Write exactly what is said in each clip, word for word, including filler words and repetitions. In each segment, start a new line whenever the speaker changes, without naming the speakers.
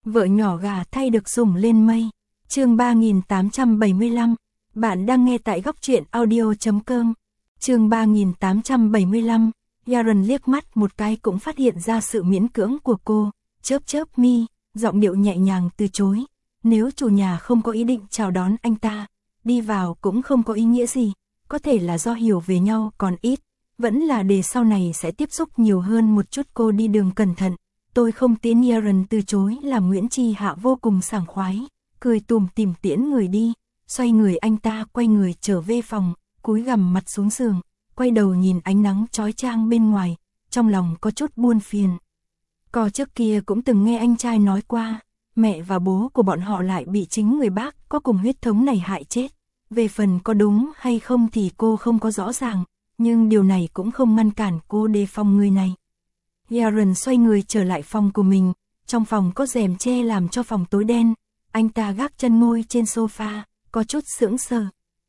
Vợ nhỏ gà thay được sủng lên mây. Chương ba nghìn tám trăm bảy mươi lăm. Bạn đang nghe tại góc truyện audio.com. Chương ba nghìn tám trăm bảy mươi lăm. Yaron liếc mắt một cái cũng phát hiện ra sự miễn cưỡng của cô, chớp chớp mi, giọng điệu nhẹ nhàng từ chối. Nếu chủ nhà không có ý định chào đón anh ta, đi vào cũng không có ý nghĩa gì, có thể là do hiểu về nhau còn ít, vẫn là để sau này sẽ tiếp xúc nhiều hơn một chút. Cô đi đường cẩn thận, tôi không tiến. Yaron từ chối làm Nguyễn Chi Hạ vô cùng sảng khoái, cười tùm tìm tiễn người đi. Xoay người anh ta quay người trở về phòng, cúi gằm mặt xuống giường, quay đầu nhìn ánh nắng chói chang bên ngoài, trong lòng có chút buồn phiền. Có trước kia cũng từng nghe anh trai nói qua, mẹ và bố của bọn họ lại bị chính người bác có cùng huyết thống này hại chết. Về phần có đúng hay không thì cô không có rõ ràng, nhưng điều này cũng không ngăn cản cô đề phòng người này. Yaron xoay người trở lại phòng của mình, trong phòng có rèm che làm cho phòng tối đen. Anh ta gác chân ngồi trên sofa, có chút sững sờ.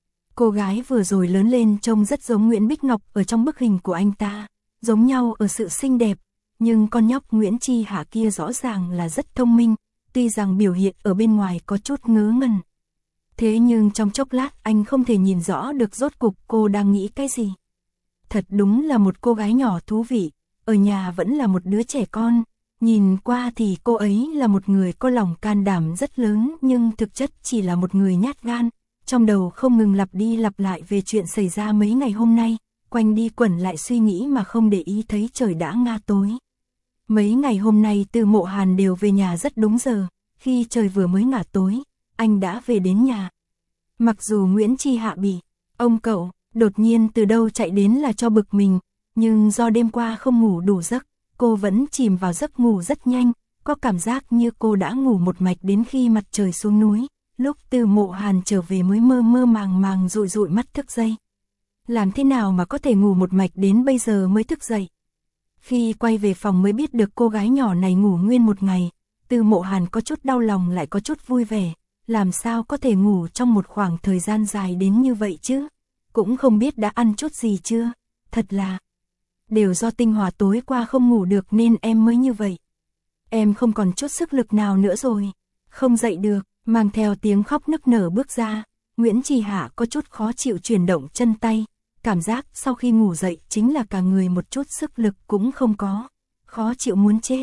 Cô gái vừa rồi lớn lên trông rất giống Nguyễn Bích Ngọc ở trong bức hình của anh ta, giống nhau ở sự xinh đẹp, nhưng con nhóc Nguyễn Chi Hạ kia rõ ràng là rất thông minh, tuy rằng biểu hiện ở bên ngoài có chút ngớ ngẩn. Thế nhưng trong chốc lát anh không thể nhìn rõ được rốt cục cô đang nghĩ cái gì. Thật đúng là một cô gái nhỏ thú vị, ở nhà vẫn là một đứa trẻ con, nhìn qua thì cô ấy là một người có lòng can đảm rất lớn nhưng thực chất chỉ là một người nhát gan. Trong đầu không ngừng lặp đi lặp lại về chuyện xảy ra mấy ngày hôm nay, quanh đi quẩn lại suy nghĩ mà không để ý thấy trời đã ngã tối. Mấy ngày hôm nay Từ Mộ Hàn đều về nhà rất đúng giờ, khi trời vừa mới ngả tối, anh đã về đến nhà. Mặc dù Nguyễn Chi Hạ bị ông cậu đột nhiên từ đâu chạy đến là cho bực mình, nhưng do đêm qua không ngủ đủ giấc, cô vẫn chìm vào giấc ngủ rất nhanh, có cảm giác như cô đã ngủ một mạch đến khi mặt trời xuống núi. Lúc Từ Mộ Hàn trở về mới mơ mơ màng màng dụi dụi mắt thức dậy. Làm thế nào mà có thể ngủ một mạch đến bây giờ mới thức dậy? Khi quay về phòng mới biết được cô gái nhỏ này ngủ nguyên một ngày, Từ Mộ Hàn có chút đau lòng lại có chút vui vẻ. Làm sao có thể ngủ trong một khoảng thời gian dài đến như vậy chứ? Cũng không biết đã ăn chút gì chưa? Thật là đều do tinh hòa tối qua không ngủ được nên em mới như vậy. Em không còn chút sức lực nào nữa rồi. Không dậy được. Mang theo tiếng khóc nức nở bước ra, Nguyễn Chi Hạ có chút khó chịu chuyển động chân tay, cảm giác sau khi ngủ dậy chính là cả người một chút sức lực cũng không có, khó chịu muốn chết.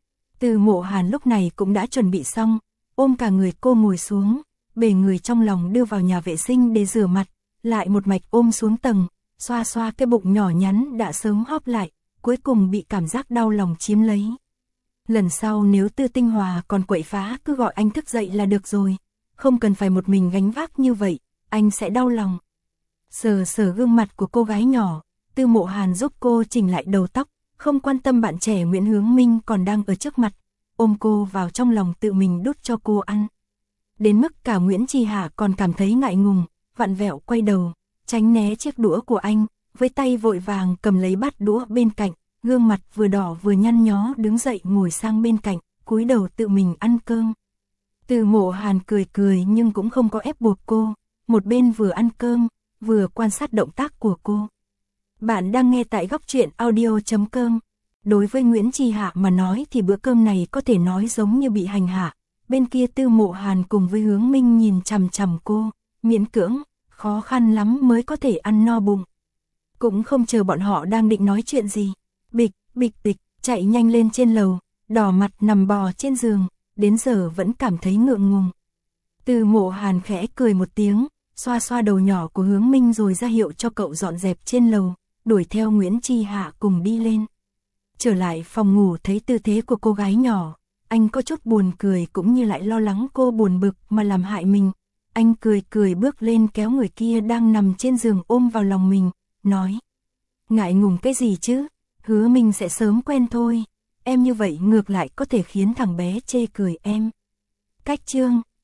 Từ Mộ Hàn lúc này cũng đã chuẩn bị xong, ôm cả người cô ngồi xuống, bề người trong lòng đưa vào nhà vệ sinh để rửa mặt, lại một mạch ôm xuống tầng, xoa xoa cái bụng nhỏ nhắn đã sớm hóp lại, cuối cùng bị cảm giác đau lòng chiếm lấy. Lần sau nếu Tư Tinh Hòa còn quậy phá cứ gọi anh thức dậy là được rồi, không cần phải một mình gánh vác như vậy, anh sẽ đau lòng. Sờ sờ gương mặt của cô gái nhỏ, Tư Mộ Hàn giúp cô chỉnh lại đầu tóc, không quan tâm bạn trẻ Nguyễn Hướng Minh còn đang ở trước mặt, ôm cô vào trong lòng tự mình đút cho cô ăn. Đến mức cả Nguyễn Chi Hạ còn cảm thấy ngại ngùng, vặn vẹo quay đầu, tránh né chiếc đũa của anh, với tay vội vàng cầm lấy bát đũa bên cạnh. Gương mặt vừa đỏ vừa nhăn nhó đứng dậy ngồi sang bên cạnh, cúi đầu tự mình ăn cơm. Từ Mộ Hàn cười cười nhưng cũng không có ép buộc cô, một bên vừa ăn cơm, vừa quan sát động tác của cô. Bạn đang nghe tại góc truyện audio.com. Đối với Nguyễn Chi Hạ mà nói thì bữa cơm này có thể nói giống như bị hành hạ. Bên kia Từ Mộ Hàn cùng với Hướng Minh nhìn chằm chằm cô, miễn cưỡng, khó khăn lắm mới có thể ăn no bụng. Cũng không chờ bọn họ đang định nói chuyện gì. Bịch, bịch bịch, chạy nhanh lên trên lầu, đỏ mặt nằm bò trên giường, đến giờ vẫn cảm thấy ngượng ngùng. Từ Mộ Hàn khẽ cười một tiếng, xoa xoa đầu nhỏ của Hướng Minh rồi ra hiệu cho cậu dọn dẹp trên lầu, đuổi theo Nguyễn Chi Hạ cùng đi lên. Trở lại phòng ngủ thấy tư thế của cô gái nhỏ, anh có chút buồn cười cũng như lại lo lắng cô buồn bực mà làm hại mình. Anh cười cười bước lên kéo người kia đang nằm trên giường ôm vào lòng mình, nói: ngại ngùng cái gì chứ? Hứa mình sẽ sớm quen thôi, em như vậy ngược lại có thể khiến thằng bé chê cười em. Cách chương